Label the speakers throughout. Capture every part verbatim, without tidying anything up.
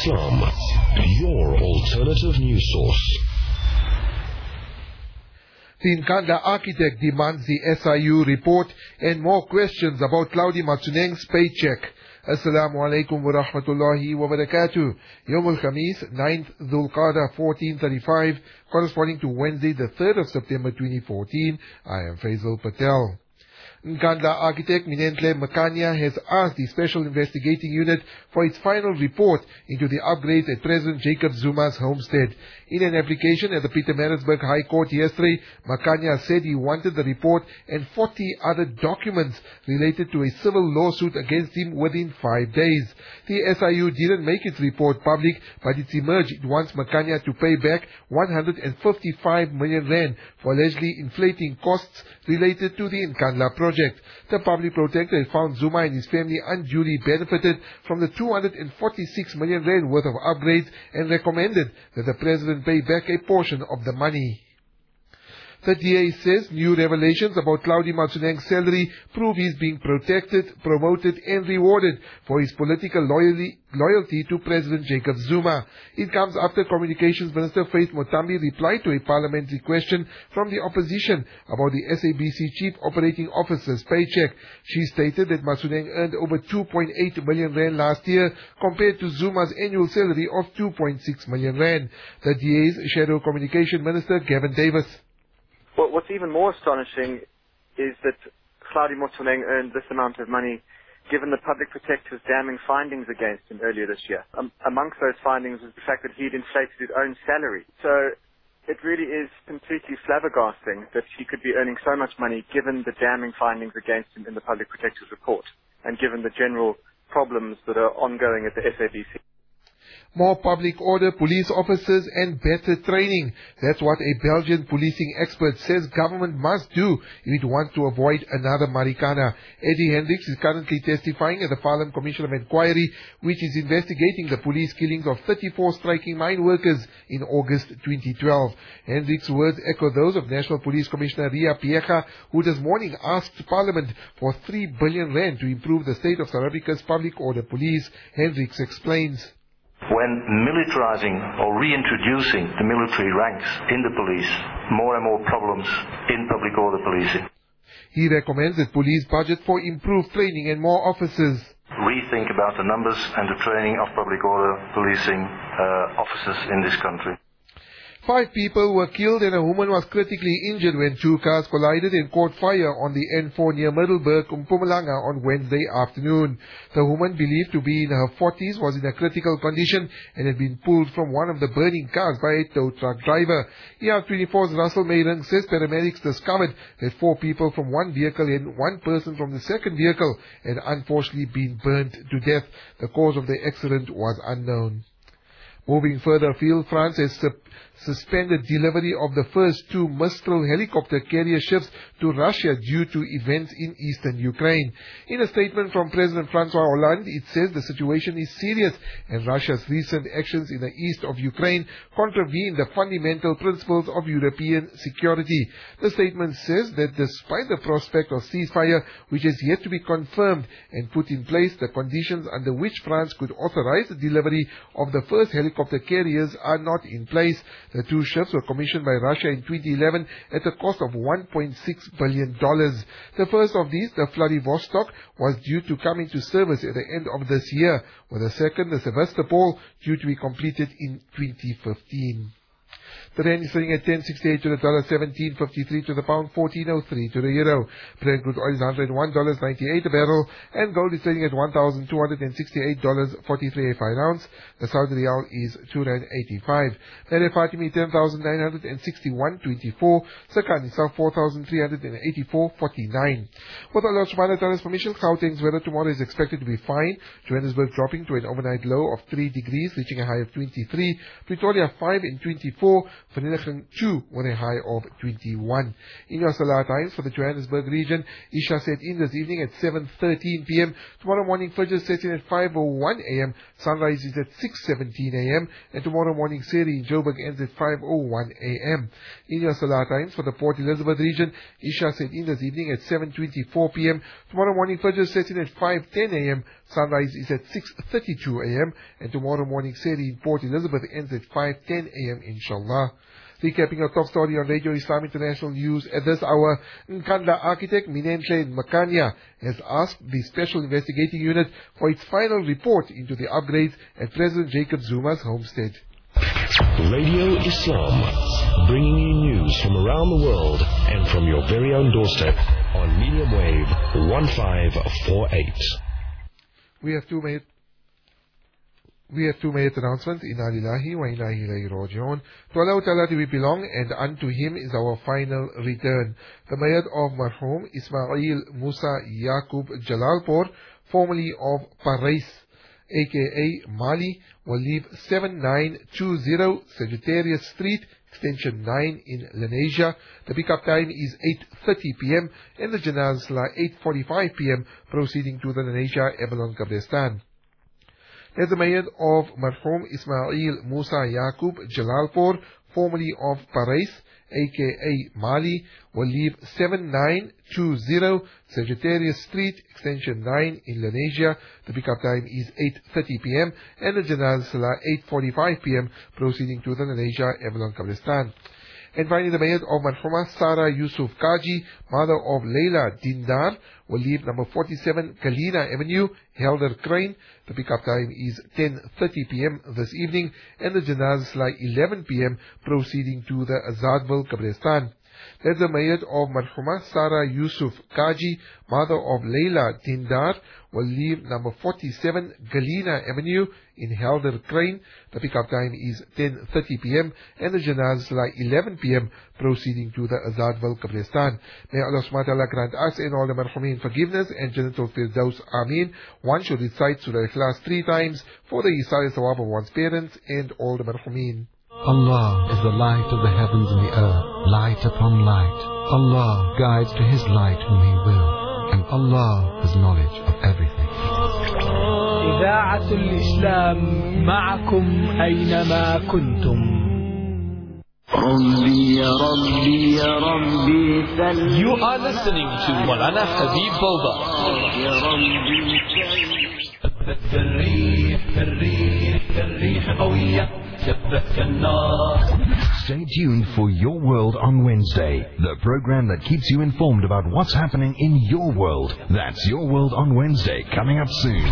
Speaker 1: Islam, your alternative news source.
Speaker 2: The Nkandla architect demands the S I U report and more questions about Claudie Motsoeneng's paycheck. Assalamu alaikum wa rahmatullahi wa barakatuh. Yom al-Khamis, ninth Dhul Qa'dah fourteen thirty-five, corresponding to Wednesday the third of September twenty fourteen. I am Faisal Patel. Nkandla architect Minenhle Makanya has asked the Special Investigating Unit for its final report into the upgrades at President Jacob Zuma's homestead. In an application at the Pietermaritzburg High Court yesterday, Makanya said he wanted the report and forty other documents related to a civil lawsuit against him within five days. The S I U didn't make its report public, but it's emerged it wants Makanya to pay back one hundred fifty-five million rand for allegedly inflating costs related to the Nkandla project. The public protector had found Zuma and his family unduly benefited from the two hundred forty-six million rand worth of upgrades and recommended that the president pay back a portion of the money. The D A says new revelations about Claudie Motsoeneng's salary prove he's being protected, promoted and rewarded for his political loyalty, loyalty to President Jacob Zuma. It comes after Communications Minister Faith Mothambi replied to a parliamentary question from the opposition about the S A B C Chief Operating Officer's paycheck. She stated that Motsoeneng earned over two point eight million rand last year compared to Zuma's annual salary of two point six million rand. The D A's Shadow Communication Minister Gavin Davis.
Speaker 3: Well, what's even more astonishing is that Claudie Motsoeneng earned this amount of money given the public protector's damning findings against him earlier this year. Um, amongst those findings was the fact that he'd inflated his own salary. So it really is completely flabbergasting that he could be earning so much money given the damning findings against him in the public protector's report and given the general problems that are ongoing at the S A B C.
Speaker 2: More public order police officers and better training. That's what a Belgian policing expert says government must do if it wants to avoid another Marikana. Eddie Hendricks is currently testifying at the Farlam Commission of Inquiry, which is investigating the police killings of thirty-four striking mine workers in August twenty twelve. Hendricks' words echo those of National Police Commissioner Ria Piecha, who this morning asked Parliament for three billion rand to improve the state of South Africa's public order police. Hendricks explains.
Speaker 4: When militarizing or reintroducing the military ranks in the police, more and more problems in public order policing.
Speaker 2: He recommends that police budget for improved training and more officers.
Speaker 4: Rethink about the numbers and the training of public order policing uh, officers in this country.
Speaker 2: Five people were killed and a woman was critically injured when two cars collided and caught fire on the N four near Middelburg, Mpumalanga on Wednesday afternoon. The woman, believed to be in her forties, was in a critical condition and had been pulled from one of the burning cars by a tow truck driver. E R twenty-four's Russell Mayring says paramedics discovered that four people from one vehicle and one person from the second vehicle had unfortunately been burnt to death. The cause of the accident was unknown. Moving further afield, France has su- suspended delivery of the first two Mistral helicopter carrier ships to Russia due to events in eastern Ukraine. In a statement from President Francois Hollande, it says the situation is serious and Russia's recent actions in the east of Ukraine contravene the fundamental principles of European security. The statement says that despite the prospect of ceasefire, which is yet to be confirmed and put in place, the conditions under which France could authorize the delivery of the first helicopter carriers are not in place. The two ships were commissioned by Russia in twenty eleven at a cost of one point six billion dollars. The first of these, the Vladivostok, was due to come into service at the end of this year, while the second, the Sevastopol, due to be completed in twenty fifteen. The rand is selling at ten sixty-eight to the dollar, seventeen fifty-three to the pound, fourteen oh three to the euro. Brent crude oil is one hundred one dollars and ninety-eight cents a barrel, and gold is selling at one thousand two hundred sixty-eight dollars and forty-three cents a fine ounce. The Saudi Riyal is two rand eighty-five. Naira Fatimi ten thousand nine hundred sixty-one twenty-four. Sakani is four thousand three hundred eighty-four forty-nine. With Allah subhanahu wa ta'ala's permission, Gauteng's weather tomorrow is expected to be fine. Johannesburg dropping to an overnight low of three degrees, reaching a high of twenty-three. Pretoria five and twenty-four. Vereeniging two with a high of twenty-one. In your Salah times for the Johannesburg region, Isha set in this evening at seven thirteen p m Tomorrow morning Fajr sets in at five oh one a m Sunrise is at six seventeen a m And tomorrow morning Seri in Joburg ends at five oh one a m In your Salah times for the Port Elizabeth region, Isha set in this evening at seven twenty-four p m Tomorrow morning Fajr sets in at five ten a m Sunrise is at six thirty-two a m And tomorrow morning Seri in Port Elizabeth ends at five ten a m inshallah. Recapping our top story on Radio Islam International News at this hour, Nkandla architect Minenhle Makanya has asked the Special Investigating Unit for its final report into the upgrades at President Jacob Zuma's homestead.
Speaker 1: Radio Islam, bringing you news from around the world and from your very own doorstep on medium wave one five four eight.
Speaker 2: We have two minutes. We have two minute announcements. Inna lillahi wa inna ilayhi raji'un. To Allah Ta'ala we belong, and unto Him is our final return. The Mayat of Marhum Ismail Musa Yaqub Jalalpur, formerly of Parais, aka Mali, will leave seven nine two zero Sagittarius Street, extension nine in Lenasia. The pickup time is eight thirty p m and the janazah salah eight forty-five p m proceeding to the Lenasia Abalon Kabristan. As the Mayyad of Marhum Ismail Musa Yaqub Jalalpur, formerly of Parais, aka Mali, will leave seven nine two zero Sagittarius Street, extension nine in Lenasia. The pickup time is eight thirty p m and the janazah salah eight forty-five p m proceeding to the Lenasia Avalon Kabristan. And finally, the Mayyad of Marhuma Sara Yusuf Kaji, mother of Leila Dindar, will leave number forty-seven Kalina Avenue, Helder Crane. The pickup time is ten thirty p m this evening and the janazah salah eleven p m proceeding to the Azadville Kabristan. That's the Mayyad of Marhuma Sara Yusuf Kaji, mother of Leila Dindar, will leave number forty-seven Galina Avenue in Helder Crane. The pickup time is ten thirty p m and the janazah salah eleven p m proceeding to the Azadville Kabristan. May Allah subhanahu wa ta'ala grant us and all the marhumin forgiveness and Jannatul Firdaus. Ameen. One should recite Surah Ikhlas three times for the Isai Sawab of one's parents and all the marhumin.
Speaker 5: Allah is the light of the heavens and the earth, light upon light. Allah guides to His light whom He will, and Allah has knowledge of everything.
Speaker 6: إذاعة الإسلام معكم أينما كنتم.
Speaker 7: ربي يا ربي يا ربي سلم.
Speaker 8: You are listening to Maulana Habib Boba.
Speaker 7: يا ربي
Speaker 8: ثبت الريح الريح الريح قوية.
Speaker 9: Stay tuned for Your World on Wednesday, the program that keeps you informed about what's happening in your world. That's Your World on Wednesday, coming up soon.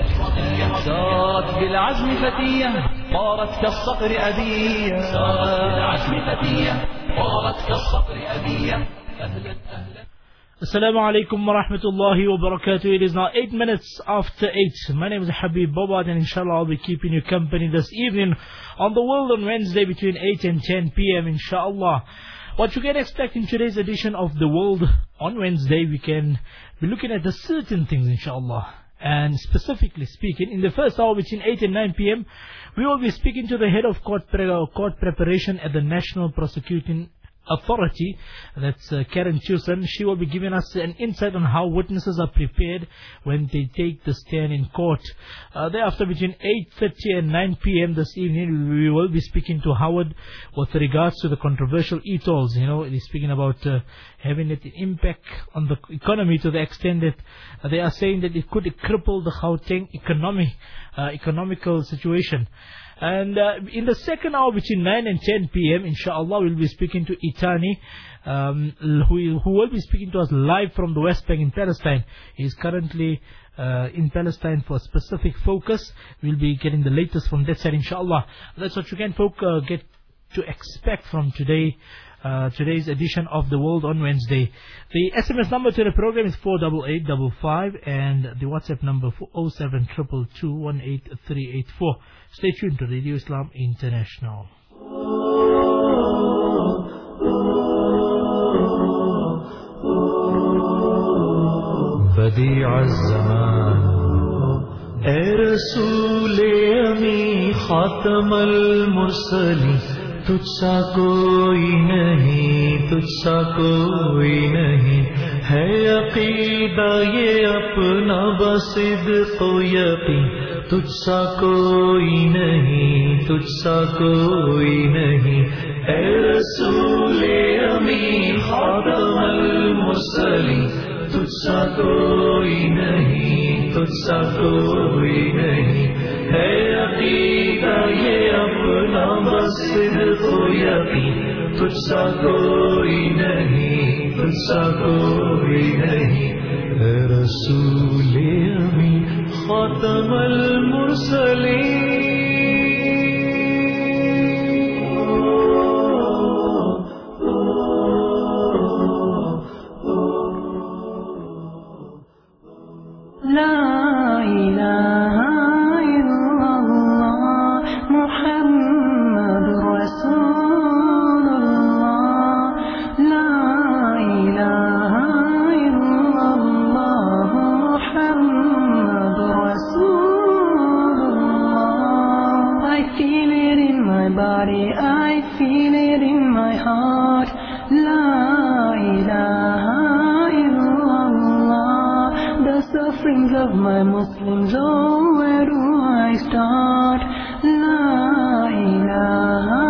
Speaker 10: Assalamu alaikum wa rahmatullahi wa barakatuh. It is now eight minutes after eight. My name is Habib Bobat, and inshallah I'll be keeping you company this evening on the World on Wednesday between eight and ten p m inshallah. What you can expect in today's edition of the World on Wednesday, we can be looking at the certain things inshallah. And specifically speaking, in the first hour between eight and nine p m, we will be speaking to the head of court, pre court preparation at the National Prosecuting Authority, that's uh, Karen Chusen. She will be giving us an insight on how witnesses are prepared when they take the stand in court. Uh, thereafter, between eight thirty and nine p m this evening, we will be speaking to Howard with regards to the controversial e-tolls. You know, he's speaking about uh, having an impact on the economy to the extent that uh, they are saying that it could cripple the Gauteng economy, uh, economical situation. And uh, in the second hour between nine and ten p m, inshallah, we'll be speaking to Itani, um, who, who will be speaking to us live from the West Bank in Palestine. He is currently uh, in Palestine for a specific focus. We'll be getting the latest from that side, inshallah. That's what you can folk, uh, get to expect from today. Uh, today's edition of The World on Wednesday. The S M S number to the program is four eight eight five five and the WhatsApp number for oh seven two two two one eight three eight four. Stay tuned to Radio Islam International.
Speaker 6: بديع الزمان يا رسول يمي خاتم المرسلين तुझसा कोई नहीं, तुझसा कोई नहीं है अकीदा ये अपना बसिद्क़ यकीन, तुझसा कोई नहीं, तुझसा कोई नहीं ऐ रसूले अमीन खातमुल मुरसलीन, तुझसा कोई नहीं, तुझसा कोई नहीं है अकीदा ये अपना बसिद्क़ यकीन, तुझसा कोई नहीं, तुझसा कोई नहीं ऐ रसूले अमीन खातमुल Mursaleen.
Speaker 11: Of my Muslims, oh, where do I start? La ilaha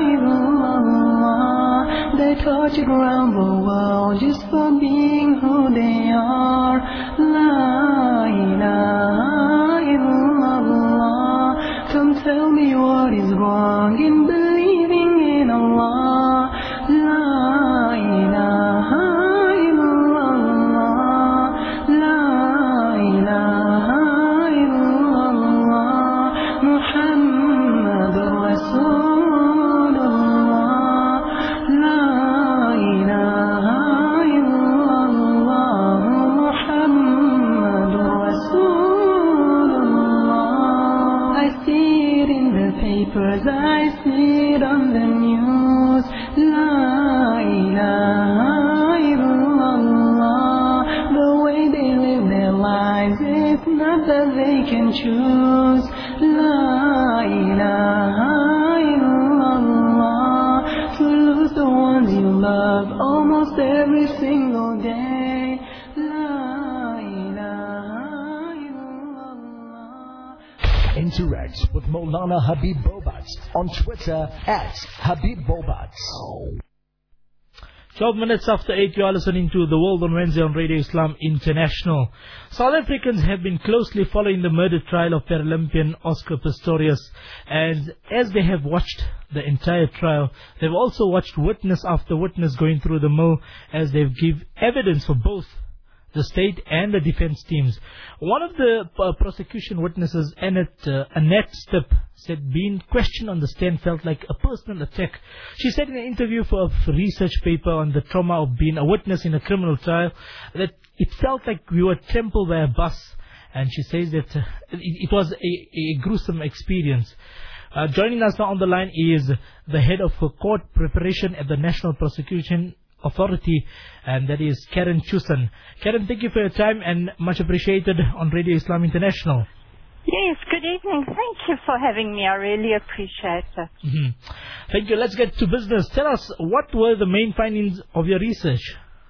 Speaker 11: illallah. They torch around the world just for being who they are. La ilaha illallah. Come tell me what is wrong in believing in Allah. La ilaha I see it on the news. La ilaha illallah. The way they live their lives, it's not that they can choose. La ilaha illallah. To lose the ones you love almost every single day. La ilaha illallah.
Speaker 12: Interact with Maulana Habib Bobat on Twitter at Habib Bobat.
Speaker 10: twelve minutes after eight, you are listening to The World on Wednesday on Radio Islam International. South Africans have been closely following the murder trial of Paralympian Oscar Pistorius. And as they have watched the entire trial, they've also watched witness after witness going through the mill as they've give evidence for both the state and the defense teams. One of the uh, prosecution witnesses, Annette, uh, Annette Stipp, said being questioned on the stand felt like a personal attack. She said in an interview for a research paper on the trauma of being a witness in a criminal trial that it felt like we were trampled by a bus. And she says that uh, it, it was a, a gruesome experience. Uh, joining us now on the line is the head of uh, court preparation at the National Prosecution Authority, and that is Karen Chusan. Karen, thank you for your time and much appreciated on Radio Islam International.
Speaker 13: Yes, good evening. Thank you for having me. I really appreciate it.
Speaker 10: Mm-hmm. Thank you. Let's get to business. Tell us, what were the main findings of your research?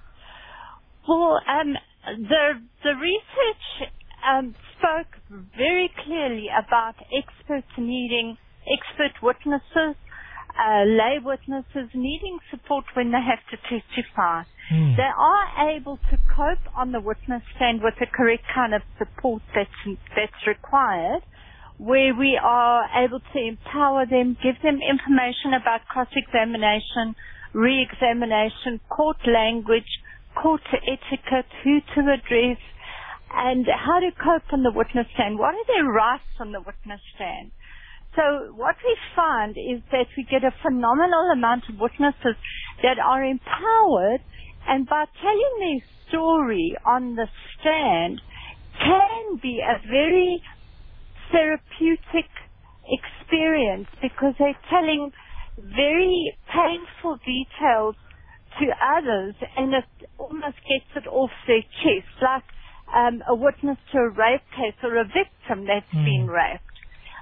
Speaker 13: Well, um, the the research um, spoke very clearly about experts needing expert witnesses, Uh, lay witnesses needing support when they have to testify. Mm. They are able to cope on the witness stand with the correct kind of support that's, that's required, where we are able to empower them, give them information about cross-examination, re-examination, court language, court etiquette, who to address, and how to cope on the witness stand. What are their rights on the witness stand? So what we find is that we get a phenomenal amount of witnesses that are empowered, and by telling their story on the stand can be a very therapeutic experience, because they're telling very painful details to others, and it almost gets it off their chest, like um, a witness to a rape case or a victim that's mm. been raped. So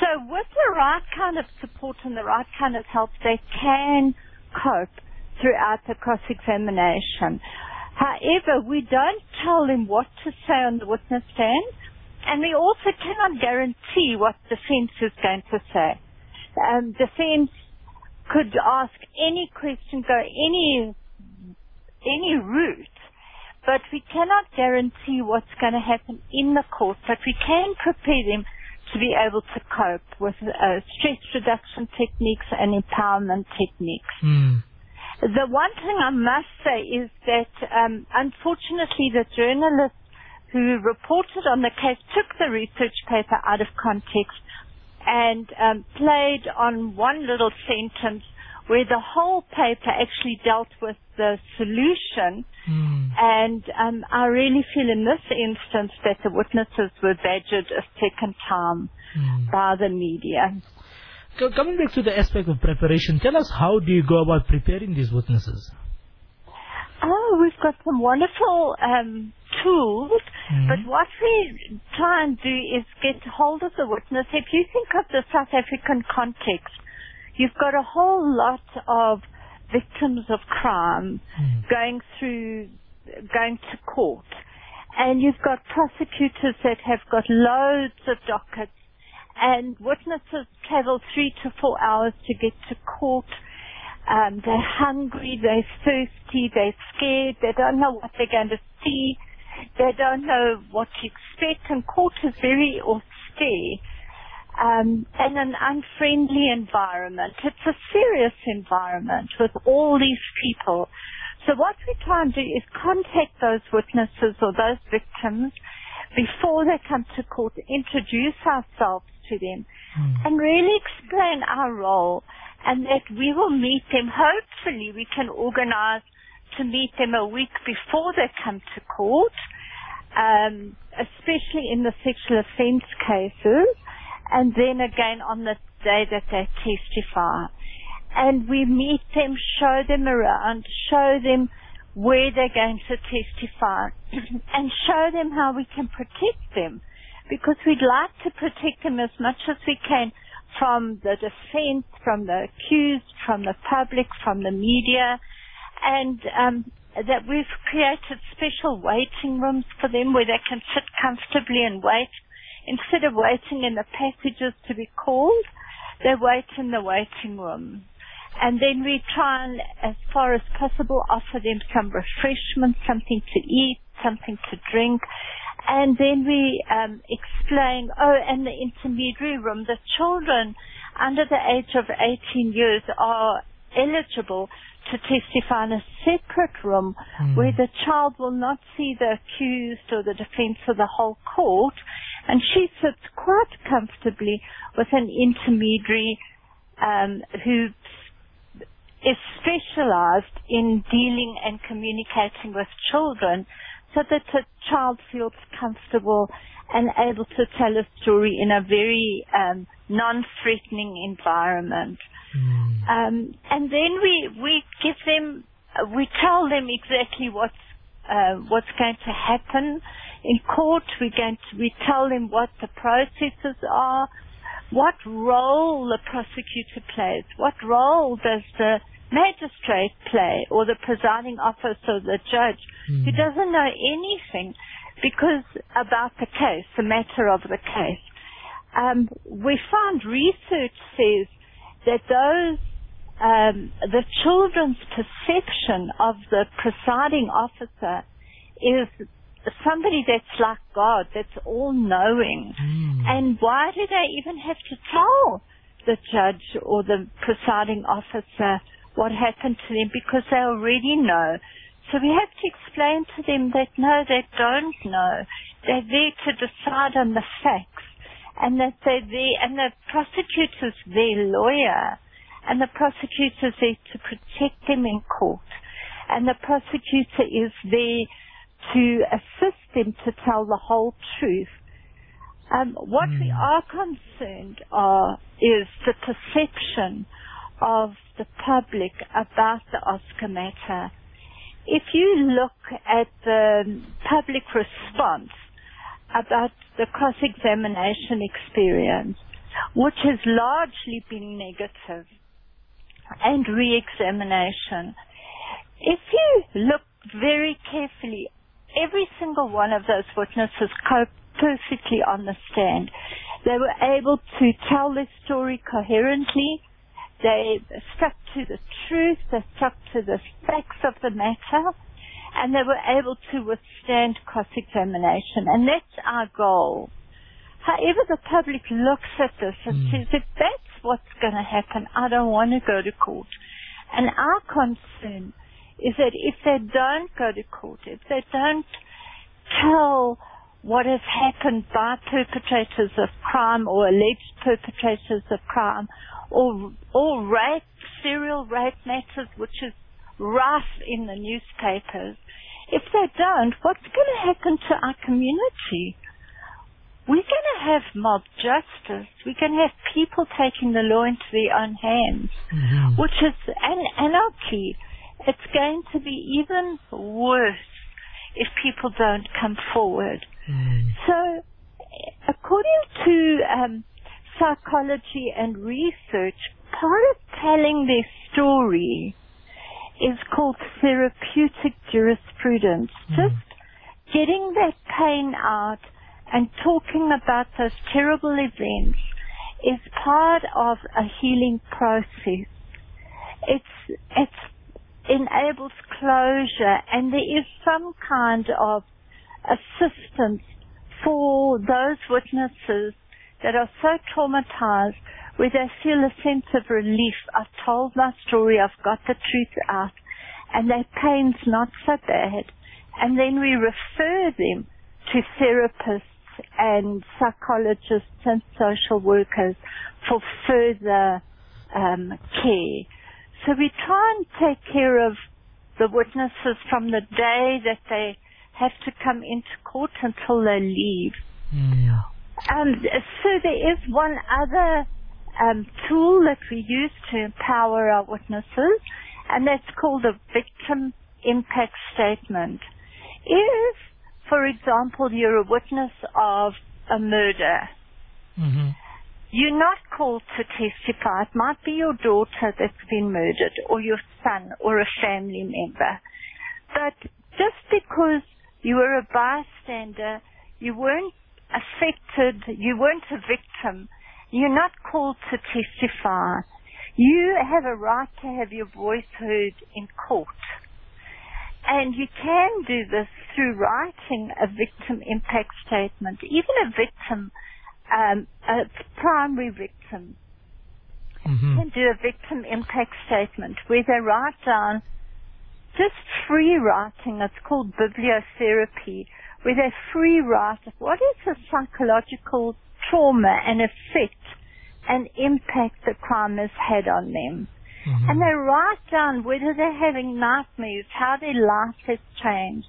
Speaker 13: So with the right kind of support and the right kind of help, they can cope throughout the cross-examination. However, we don't tell them what to say on the witness stand, and we also cannot guarantee what defense is going to say. Um, defense could ask any question, go any any route, but we cannot guarantee what's going to happen in the court, but we can prepare them to be able to cope with uh, stress reduction techniques and empowerment techniques.
Speaker 10: Mm.
Speaker 13: The one thing I must say is that, um, unfortunately, the journalist who reported on the case took the research paper out of context and um, played on one little sentence where the whole paper actually dealt with the solution.
Speaker 10: Mm.
Speaker 13: And um, I really feel in this instance that the witnesses were badgered a second time
Speaker 10: mm.
Speaker 13: by the media.
Speaker 10: Co- coming back to the aspect of preparation, tell us, how do you go about preparing these witnesses?
Speaker 13: Oh, we've got some wonderful um, tools,
Speaker 10: mm.
Speaker 13: but what we try and do is get hold of the witness. If you think of the South African context, you've got a whole lot of victims of crime
Speaker 10: mm.
Speaker 13: going through, going to court. And you've got prosecutors that have got loads of dockets, and witnesses travel three to four hours to get to court. Um, they're hungry, they're thirsty, they're scared, they don't know what they're going to see, they don't know what to expect, and court is very austere. Um, and an unfriendly environment. It's a serious environment with all these people. So what we try and do is contact those witnesses or those victims before they come to court, introduce ourselves to them,
Speaker 10: mm.
Speaker 13: and really explain our role, and that we will meet them. Hopefully we can organize to meet them a week before they come to court, um, especially in the sexual offense cases, and then again on the day that they testify. And we meet them, show them around, show them where they're going to testify, and show them how we can protect them, because we'd like to protect them as much as we can from the defense, from the accused, from the public, from the media, and um, that we've created special waiting rooms for them where they can sit comfortably and wait. Instead of waiting in the passages to be called, they wait in the waiting room. And then we try and, as far as possible, offer them some refreshment, something to eat, something to drink. And then we um, explain, oh, and the intermediary room, the children under the age of eighteen years are eligible to testify in a separate room mm. where the child will not see the accused or the defense or the whole court, and she sits quite comfortably with an intermediary um, who is specialized in dealing and communicating with children, so that the child feels comfortable and able to tell a story in a very um, non-threatening environment.
Speaker 10: Mm.
Speaker 13: Um, and then we we give them, we tell them exactly what's uh, what's going to happen in court. We going to, we tell them what the processes are, what role the prosecutor plays, what role does the magistrate play, or the presiding officer, the judge, mm. who doesn't know anything because about the case, the matter of the case. Um, we find research says that those, um, the children's perception of the presiding officer is somebody that's like God, that's all-knowing.
Speaker 10: Mm.
Speaker 13: And why do they even have to tell the judge or the presiding officer what happened to them? Because they already know. So we have to explain to them that no, they don't know. They're there to decide on the facts, and that they're there, and the prosecutor's their lawyer, and the prosecutor's there to protect them in court, and the prosecutor is there to assist them to tell the whole truth. Um, what mm. we are concerned are is the perception of the public about the Oscar matter. If you look at the public response about the cross-examination experience, which has largely been negative, and re-examination. If you look very carefully, every single one of those witnesses coped perfectly on the stand. They were able to tell their story coherently. They stuck to the truth. They stuck to the facts of the matter. And they were able to withstand cross-examination. And that's our goal. However, the public looks at this and mm. says, if that's what's going to happen, I don't want to go to court. And our concern is that if they don't go to court, if they don't tell what has happened by perpetrators of crime or alleged perpetrators of crime, or, or rape, serial rape matters, which is rife in the newspapers, if they don't, what's going to happen to our community? We're going to have mob justice. We're going to have people taking the law into their own hands, mm-hmm. which is an anarchy. It's going to be even worse if people don't come forward. Mm. So, according to um, psychology and research, part of telling their story is called therapeutic jurisprudence. Mm. Just getting that pain out and talking about those terrible events is part of a healing process. It's, it's enables closure, and there is some kind of assistance for those witnesses that are so traumatized where they feel a sense of relief. I've told my story, I've got the truth out, and their pain's not so bad. And then we refer them to therapists and psychologists and social workers for further um, care. So we try and take care of the witnesses from the day that they have to come into court until they leave.
Speaker 10: Yeah.
Speaker 13: Um, so there is one other um, tool that we use to empower our witnesses, and that's called a victim impact statement. If, for example, you're a witness of a murder,
Speaker 10: mm-hmm.
Speaker 13: you're not called to testify. It might be your daughter that's been murdered, or your son, or a family member. But just because you were a bystander, you weren't affected, you weren't a victim, you're not called to testify. You have a right to have your voice heard in court. And you can do this through writing a victim impact statement. Even a victim, um, a primary victim,
Speaker 10: mm-hmm.
Speaker 13: can do a victim impact statement where they write down just free writing. It's called bibliotherapy, where they free write what is the psychological trauma and effect and impact the crime has had on them.
Speaker 10: Mm-hmm.
Speaker 13: And they write down whether they're having nightmares, how their life has changed,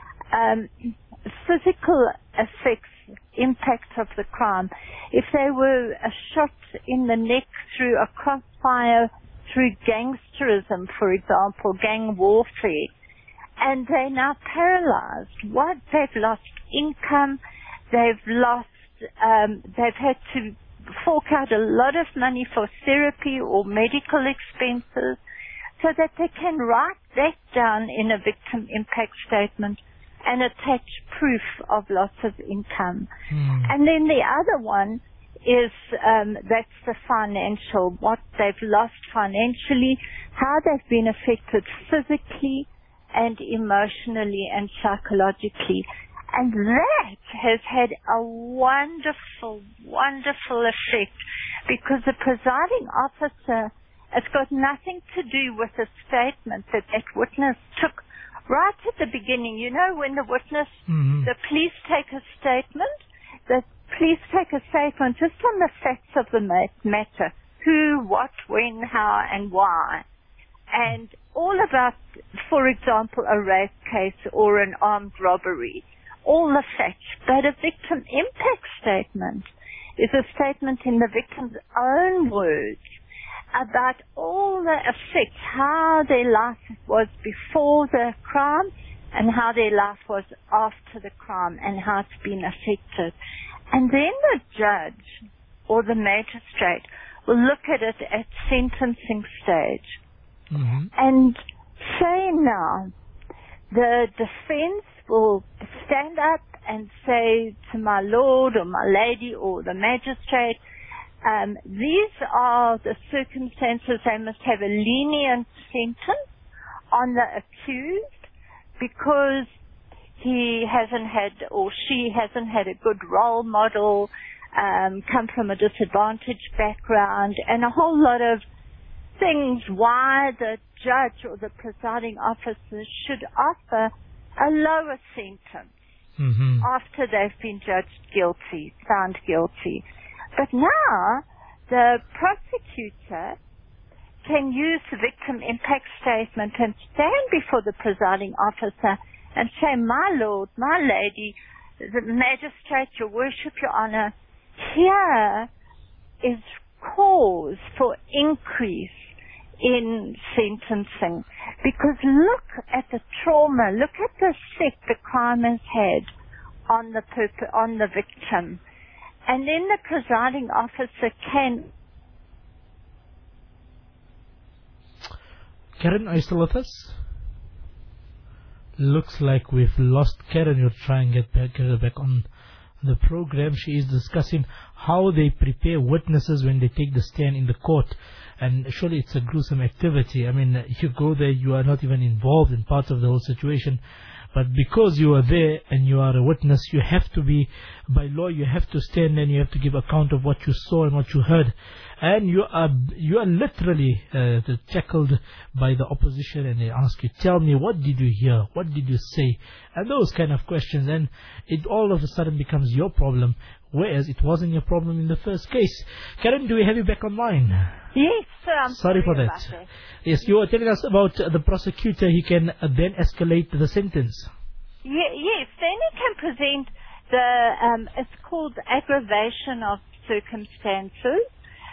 Speaker 13: um, physical effects, impact of the crime. If they were uh, shot in the neck through a crossfire, through gangsterism, for example, gang warfare, and they're now paralyzed. What? They've lost income, they've lost, um, they've had to fork out a lot of money for therapy or medical expenses, so that they can write that down in a victim impact statement and attach proof of loss of income.
Speaker 10: Mm.
Speaker 13: And then the other one is, um, that's the financial, what they've lost financially, how they've been affected physically and emotionally and psychologically. And that has had a wonderful, wonderful effect, because the presiding officer, it's got nothing to do with the statement that that witness took right at the beginning. You know, when the witness,
Speaker 10: mm-hmm.
Speaker 13: the police take a statement, the police take a statement just on the facts of the matter. Who, what, when, how, and why. And all about, for example, a rape case or an armed robbery. All the facts. But a victim impact statement is a statement in the victim's own words about all the effects, how their life was before the crime and how their life was after the crime and how it's been affected. And then the judge or the magistrate will look at it at sentencing stage
Speaker 10: Mm-hmm.
Speaker 13: and say now, the defense will stand up and say to my lord or my lady or the magistrate, um, these are the circumstances. They must have a lenient sentence on the accused because he hasn't had or she hasn't had a good role model, um, come from a disadvantaged background, and a whole lot of things why the judge or the presiding officer should offer a lower sentence
Speaker 10: Mm-hmm.
Speaker 13: after they've been judged guilty, found guilty. But now the prosecutor can use the victim impact statement and stand before the presiding officer and say, my lord, my lady, the magistrate, your worship, your honor, here is cause for increase in sentencing, because look at the trauma, look at the effect the crime has had on the perp- on the victim, and then the presiding officer can.
Speaker 10: Karen, are you still with us? Looks like we've lost Karen. You'll try and get back, get her back on the program. She is discussing how they prepare witnesses when they take the stand in the court. And surely it's a gruesome activity. I mean, you go there, you are not even involved in parts of the whole situation. But because you are there and you are a witness, you have to be, by law, you have to stand and you have to give account of what you saw and what you heard. And you are you are literally uh, tackled by the opposition, and they ask you, tell me, what did you hear? What did you say? And those kind of questions. And it all of a sudden becomes your problem, whereas it wasn't your problem in the first case. Karen, do we have you back online?
Speaker 13: Yes, sir. I'm
Speaker 10: sorry,
Speaker 13: sorry
Speaker 10: for that.
Speaker 13: that.
Speaker 10: Yes, you were telling us about uh, the prosecutor. He can uh, then escalate the sentence.
Speaker 13: Ye- yes, then he can present the, um, it's called aggravation of circumstances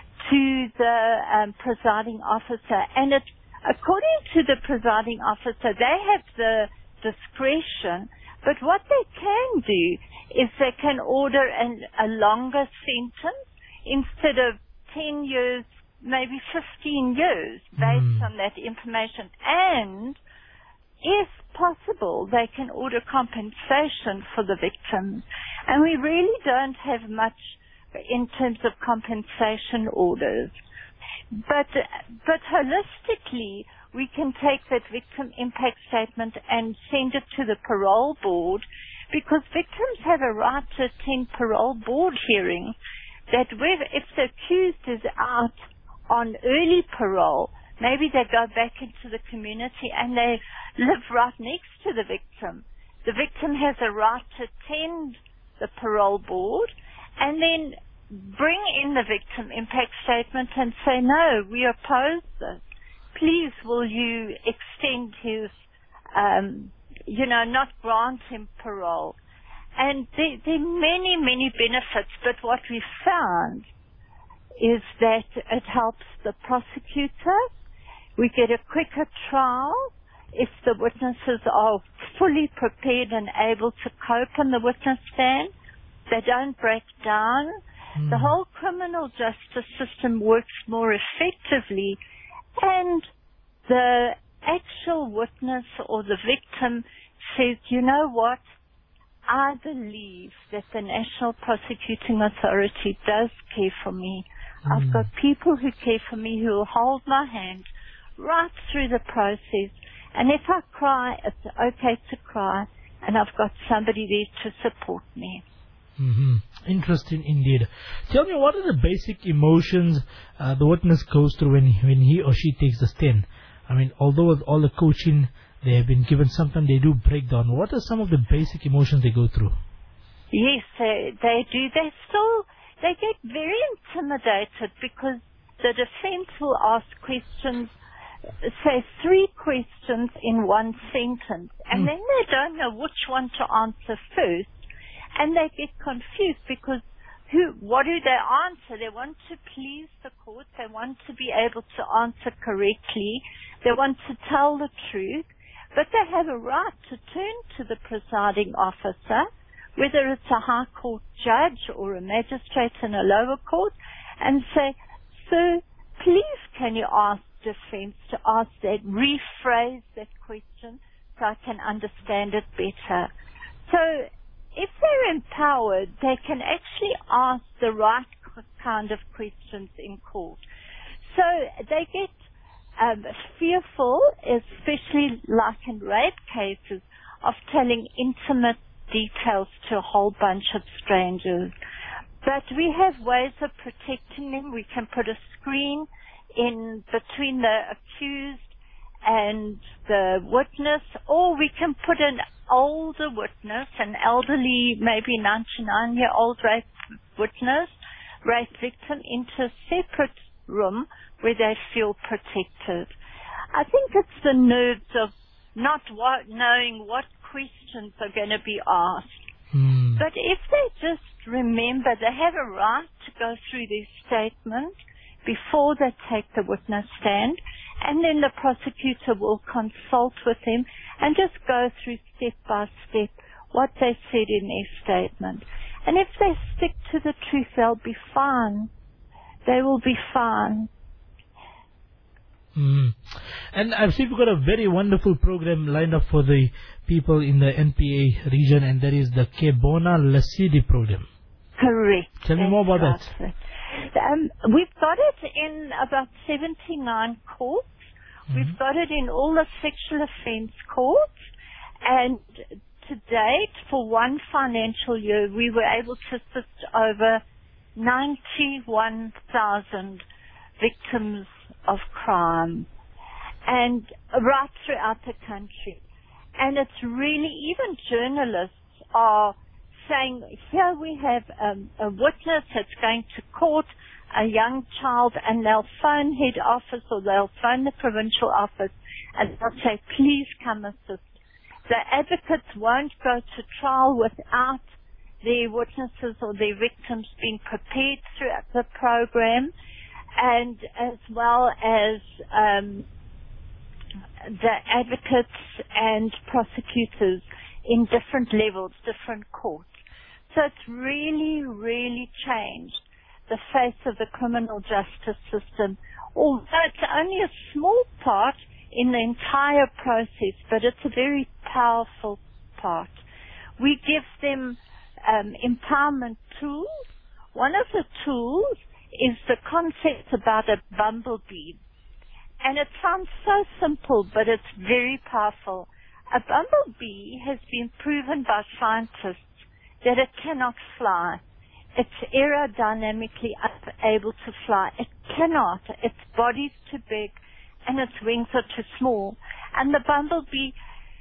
Speaker 13: to the um, presiding officer. And it, according to the presiding officer, they have the discretion, but what they can do is they can order an, a longer sentence instead of ten years, maybe fifteen years, based mm. on that information. And if possible, they can order compensation for the victims. And we really don't have much in terms of compensation orders. But, but holistically, we can take that victim impact statement and send it to the parole board, because victims have a right to attend parole board hearings, that if the accused is out on early parole, maybe they go back into the community and they live right next to the victim. The victim has a right to attend the parole board and then bring in the victim impact statement and say, no, we oppose this. Please, will you extend his, um, you know, not grant him parole. And there, there are many, many benefits, but what we found is that it helps the prosecutor. We get a quicker trial if the witnesses are fully prepared and able to cope on the witness stand. They don't break down. Mm. The whole criminal justice system works more effectively, and the actual witness or the victim says, you know what, I believe that the National Prosecuting Authority does care for me. Mm. I've got people who care for me, who will hold my hand right through the process. And if I cry, it's okay to cry, and I've got somebody there to support me.
Speaker 10: Mm-hmm. Interesting indeed. Tell me, what are the basic emotions uh, the witness goes through when he, when he or she takes the stand? I mean, although with all the coaching they have been given, sometimes they do break down. What are some of the basic emotions they go through?
Speaker 13: Yes, they, they do. They still, they get very intimidated because the defense will ask questions, say three questions in one sentence, and mm. then they don't know which one to answer first, and they get confused because who, what do they answer? They want to please the court. They want to be able to answer correctly. They want to tell the truth, but they have a right to turn to the presiding officer whether it's a high court judge or a magistrate in a lower court, and say, sir, please can you ask defense to ask that, rephrase that question so I can understand it better. So if they're empowered, they can actually ask the right kind of questions in court. So they get um, fearful, especially like in rape cases, of telling intimate details to a whole bunch of strangers. But we have ways of protecting them. We can put a screen in between the accused and the witness, or we can put an older witness, an elderly, maybe ninety-nine-year-old rape witness, rape victim, into a separate room where they feel protected. I think it's the nerves of not what, knowing what questions are going to be asked.
Speaker 10: Hmm.
Speaker 13: But if they just remember they have a right to go through their statement before they take the witness stand, and then the prosecutor will consult with them and just go through step by step what they said in their statement. And if they stick to the truth, they'll be fine. They will be fine.
Speaker 10: Mm. And I've seen we've got a very wonderful program lined up for the people in the N P A region, and that is the Ke Bona Lesedi program.
Speaker 13: Correct.
Speaker 10: Tell me more about
Speaker 13: That's
Speaker 10: that.
Speaker 13: right. Um, we've got it in about seventy-nine courts. Mm-hmm. We've got it in all the sexual offence courts. And to date, for one financial year, we were able to assist over ninety-one thousand victims of crime, and right throughout the country. And it's really, even journalists are saying, here we have um, a witness that's going to court, a young child, and they'll phone head office or they'll phone the provincial office and they'll say, please come assist. The advocates won't go to trial without their witnesses or their victims being prepared throughout the program, and as well as um, the advocates and prosecutors in different levels, different courts. So it's really, really changed the face of the criminal justice system, although it's only a small part in the entire process, but it's a very powerful part. We give them um, empowerment tools. One of the tools is the concept about a bumblebee. And it sounds so simple, but it's very powerful. A bumblebee has been proven by scientists that it cannot fly. It's aerodynamically unable to fly. It cannot. Its body's too big and its wings are too small. And the bumblebee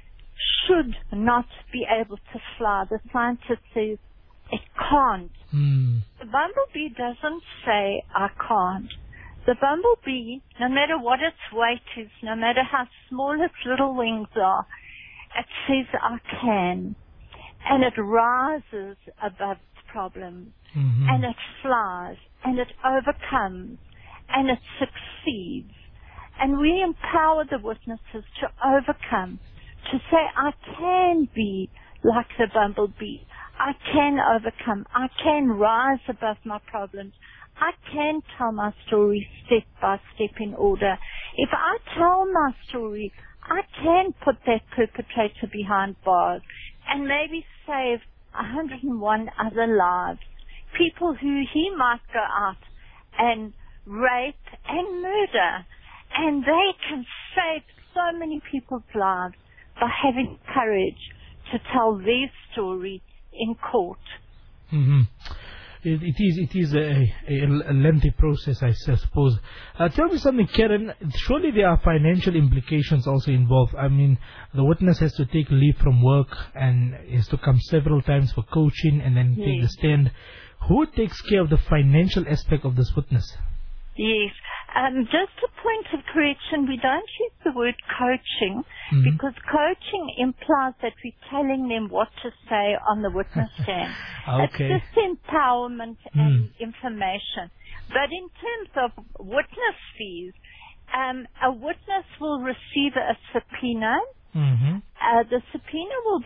Speaker 13: should not be able to fly. The scientist says it can't.
Speaker 10: Mm.
Speaker 13: The bumblebee doesn't say, I can't. The bumblebee, no matter what its weight is, no matter how small its little wings are, it says, I can. And it rises above its problems.
Speaker 10: Mm-hmm.
Speaker 13: And it flies. And it overcomes. And it succeeds. And we empower the witnesses to overcome, to say, I can be like the bumblebee. I can overcome. I can rise above my problems. I can tell my story step by step in order. If I tell my story, I can put that perpetrator behind bars and maybe save one hundred and one other lives. People who he might go out and rape and murder. And they can save so many people's lives by having courage to tell their story in court.
Speaker 10: Mm-hmm. It, it is it is a, a, a lengthy process, I suppose. Uh, tell me something, Karen. Surely there are financial implications also involved. I mean, the witness has to take leave from work and has to come several times for coaching and then
Speaker 13: Yes.
Speaker 10: take the stand. Who takes care of the financial aspect of this witness?
Speaker 13: Yes. Um, just a point of correction, we don't use the word coaching
Speaker 10: Mm-hmm.
Speaker 13: because coaching implies that we're telling them what to say on the witness stand.
Speaker 10: Okay.
Speaker 13: It's just empowerment and information. But in terms of witness fees, um, a witness will receive a subpoena.
Speaker 10: Mm-hmm.
Speaker 13: Uh, the subpoena will be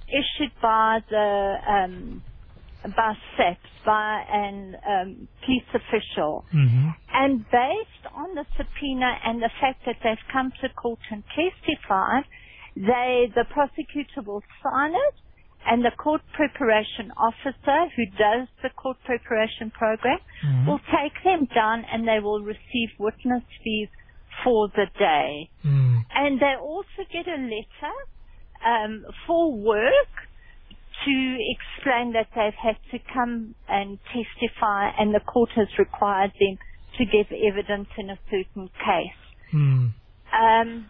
Speaker 13: issued by the um, by SAPS, by an um, police official.
Speaker 10: Mm-hmm.
Speaker 13: And based on the subpoena and the fact that they've come to court and testified, they, the prosecutor will sign it, and the court preparation officer who does the court preparation program
Speaker 10: mm-hmm.
Speaker 13: will take them down, and they will receive witness fees for the day.
Speaker 10: Mm.
Speaker 13: And they also get a letter um, for work to explain that they've had to come and testify, and the court has required them to give evidence in a certain case.
Speaker 10: Mm.
Speaker 13: Um,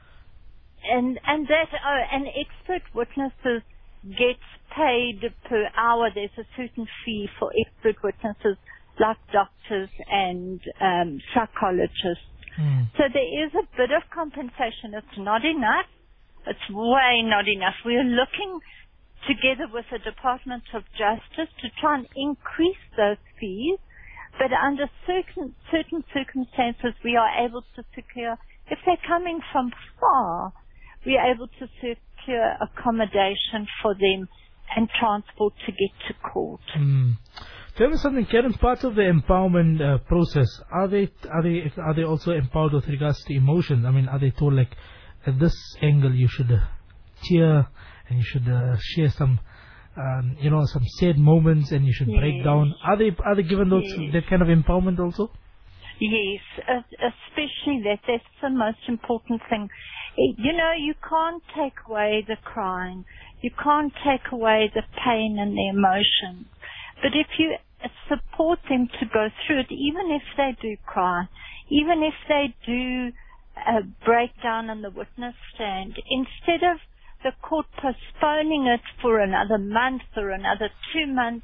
Speaker 13: and and that oh, and expert witnesses get paid per hour. There's a certain fee for expert witnesses, like doctors and um, psychologists.
Speaker 10: Mm.
Speaker 13: So there is a bit of compensation. It's not enough. It's way not enough. We're looking together with the Department of Justice to try and increase those fees, but under certain certain circumstances we are able to secure, if they're coming from far, we are able to secure accommodation for them and transport to get to court.
Speaker 10: Mm. Tell me something, Karen. Part of the empowerment uh, process, are they are they are they also empowered with regards to emotions? I mean, are they told like at this angle you should uh, cheer and you should uh, share some, um, you know, some sad moments, and you should
Speaker 13: Yes.
Speaker 10: break down? Are they are they given those
Speaker 13: Yes.
Speaker 10: that kind of empowerment also?
Speaker 13: Yes, uh, especially that. That's the most important thing. Eh, You know, you can't take away the crying. You can't take away the pain and the emotion. But if you support them to go through it, even if they do cry, even if they do uh, break down on the witness stand, instead of the court postponing it for another month or another two months,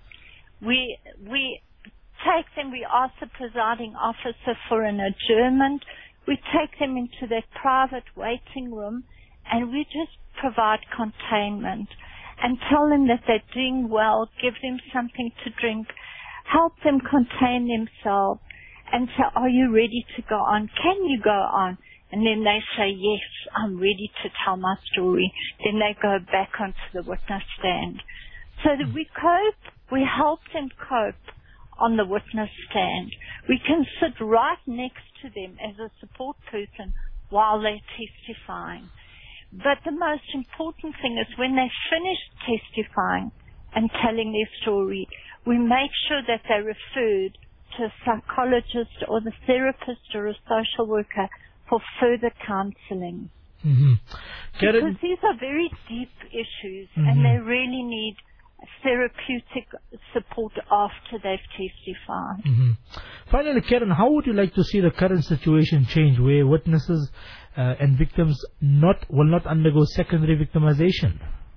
Speaker 13: we we take them, we ask the presiding officer for an adjournment, we take them into their private waiting room, and we just provide containment and tell them that they're doing well, give them something to drink, help them contain themselves, and say, are you ready to go on? Can you go on? And then they say, yes, I'm ready to tell my story. Then they go back onto the witness stand. So that we cope, we help them cope on the witness stand. We can sit right next to them as a support person while they're testifying. But the most important thing is when they finish testifying and telling their story, we make sure that they're referred to a psychologist or the therapist or a social worker for further counseling.
Speaker 10: Mm-hmm.
Speaker 13: Because these are very deep issues,
Speaker 10: Mm-hmm.
Speaker 13: and they really need therapeutic support after they've testified.
Speaker 10: Mm-hmm. Finally, Karen, how would you like to see the current situation change, where witnesses uh, and victims not will not undergo secondary victimization?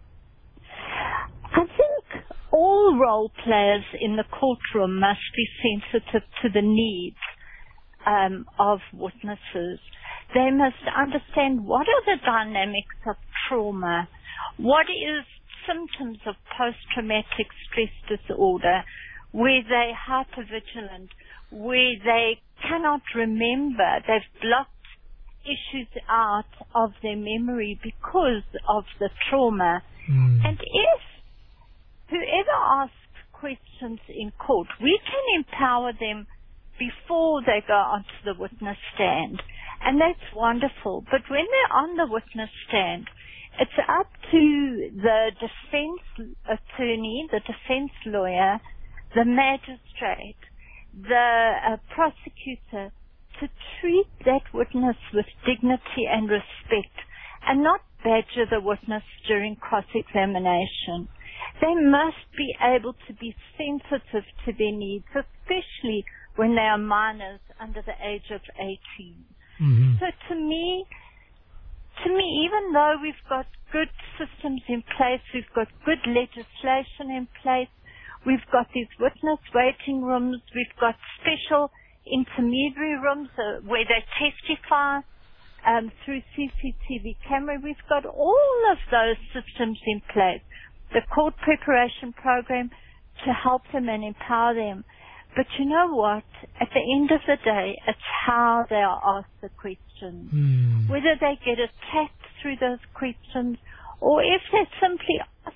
Speaker 13: I think all role players in the courtroom must be sensitive to the needs um, of witnesses. They must understand what are the dynamics of trauma, what is symptoms of post-traumatic stress disorder, where they're hypervigilant, where they cannot remember, they've blocked issues out of their memory because of the trauma.
Speaker 10: Mm.
Speaker 13: And if whoever asks questions in court, we can empower them before they go onto the witness stand. And that's wonderful. But when they're on the witness stand, it's up to the defense attorney, the defense lawyer, the magistrate, the uh, prosecutor to treat that witness with dignity and respect and not badger the witness during cross-examination. They must be able to be sensitive to their needs, especially when they are minors under the age of eighteen.
Speaker 10: Mm-hmm.
Speaker 13: So to me, to me, even though we've got good systems in place, we've got good legislation in place, we've got these witness waiting rooms, we've got special intermediary rooms uh, where they testify um, through C C T V camera, we've got all of those systems in place. The court preparation program to help them and empower them. But you know what? At the end of the day, it's how they are asked the questions.
Speaker 10: Mm.
Speaker 13: Whether they get attacked through those questions, or if they're simply asked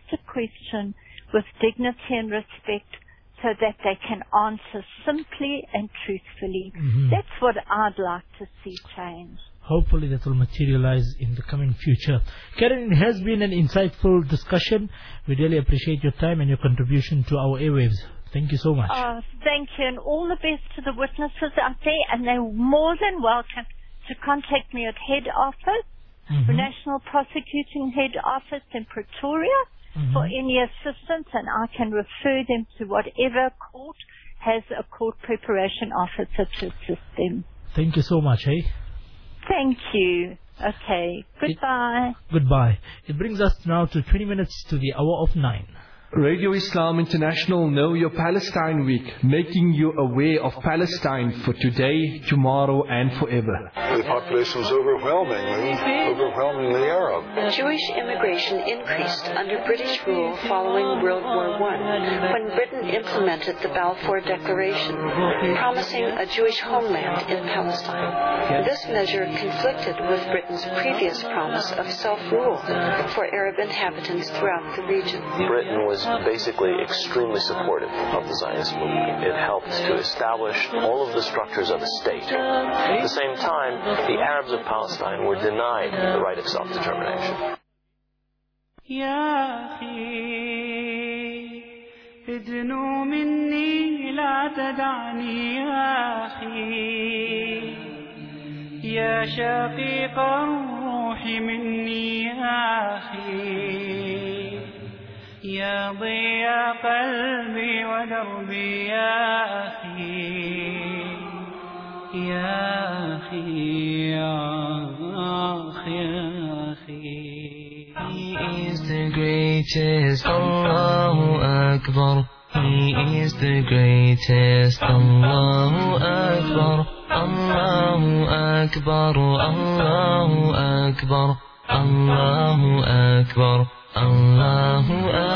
Speaker 13: a question with dignity and respect so that they can answer simply and truthfully.
Speaker 10: Mm-hmm.
Speaker 13: That's what I'd like to see change.
Speaker 10: Hopefully that will materialize in the coming future. Karen, it has been an insightful discussion. We really appreciate your time and your contribution to our airwaves. Thank you so much.
Speaker 13: Uh, thank you, and all the best to the witnesses out there, and they're more than welcome to contact me at head office,
Speaker 10: mm-hmm.
Speaker 13: the National Prosecuting Head Office in Pretoria,
Speaker 10: mm-hmm.
Speaker 13: for any assistance, and I can refer them to whatever court has a court preparation officer to assist them.
Speaker 10: Thank you so much, eh?
Speaker 13: Thank you. Okay. Goodbye.
Speaker 10: It, goodbye. It brings us now to twenty minutes to the hour of nine.
Speaker 14: Radio Islam International Know Your Palestine Week, making you aware of Palestine for today, tomorrow and forever.
Speaker 15: The population was overwhelmingly, overwhelmingly Arab.
Speaker 16: Jewish immigration increased under British rule following World War One, when Britain implemented the Balfour Declaration, promising a Jewish homeland in Palestine. This measure conflicted with Britain's previous promise of self-rule for Arab inhabitants throughout the region.
Speaker 17: Britain was basically extremely supportive of the Zionist movement. It helped to establish all of the structures of a state. At the same time, the Arabs of Palestine were denied the right of self-determination.
Speaker 18: يا أخي ادنو مني لا تدعني يا أخي يا شقيق الروح مني يا أخي يا ضياء قلبي ودربي يا أخي يا أخي يا أخي
Speaker 19: He is the greatest, Allahu Akbar. He is the greatest, Allahu Akbar. Allahu Akbar, Allahu Akbar, Allahu Akbar. Allahu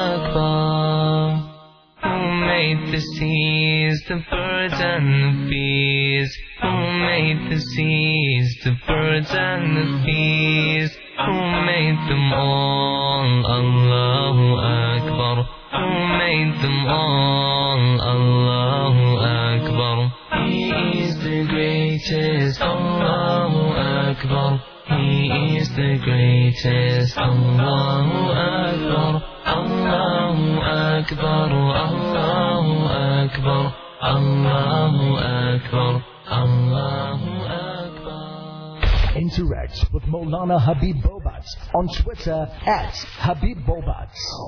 Speaker 19: Akbar. Who made the seas, the birds and the bees? Who made the seas, the birds and the bees? Who made them all? Allahu Akbar. Who made them all? Allahu Akbar. He is the greatest, Allahu Akbar. He is the greatest, Allahu Akbar, Allahu Akbar, Allahu Akbar, Allahu Akbar, Allahu Akbar.
Speaker 12: Interact with Maulana Habib Bobat on Twitter at Habib Bobat.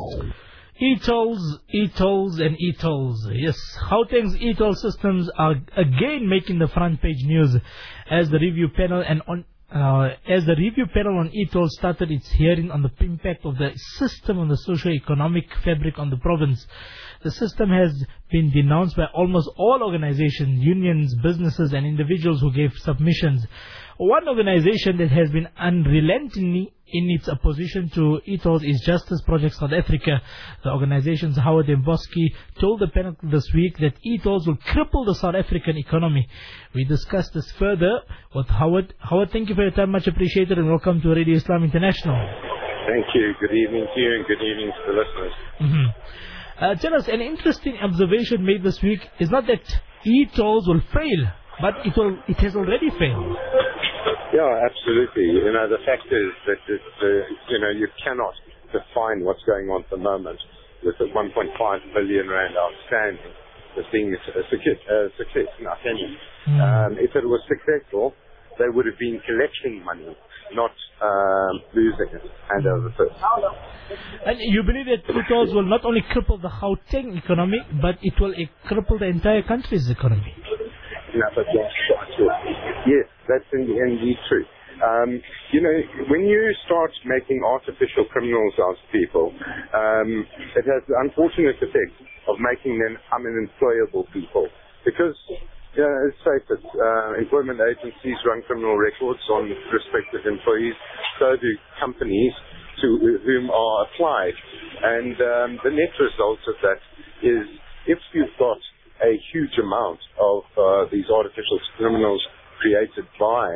Speaker 10: E-tolls, e-tolls and e-tolls. Yes, Gauteng's e-toll systems are again making the front page news as the review panel and on Uh, as the review panel on e-toll started its hearing on the impact of the system on the socio-economic fabric on the province. The system has been denounced by almost all organizations, unions, businesses and individuals who gave submissions. One organization that has been unrelentingly in its opposition to e-tolls is Justice Project South Africa. The organization's Howard Mbosky told the panel this week that e-tolls will cripple the South African economy. We discussed this further with Howard. Howard, thank you for your time, much appreciated, and welcome to Radio Islam International.
Speaker 20: Thank you. Good evening to you and good evening to the listeners.
Speaker 10: Mm-hmm. Uh, tell us, an interesting observation made this week is not that e-tolls will fail, but it will. It has already failed.
Speaker 20: Yeah, absolutely. You know, the fact is that it's, uh, you know, you cannot define what's going on at the moment with the one point five billion rand outstanding as being a success, uh, success in our opinion. Mm. Um, if it was successful, they would have been collecting money, not um, losing it hand over fist.
Speaker 10: And you believe that e-tolls will not only cripple the Gauteng economy, but it will uh, cripple the entire country's economy?
Speaker 20: No, but yes, yes, that's indeed true. Um, you know, when you start making artificial criminals out of people, um, it has the unfortunate effect of making them unemployable people. Because, you know, let's face it, uh, employment agencies run criminal records on respective employees, so do companies to whom are applied. And um, the net result of that is if you've got a huge amount of uh, these artificial criminals created by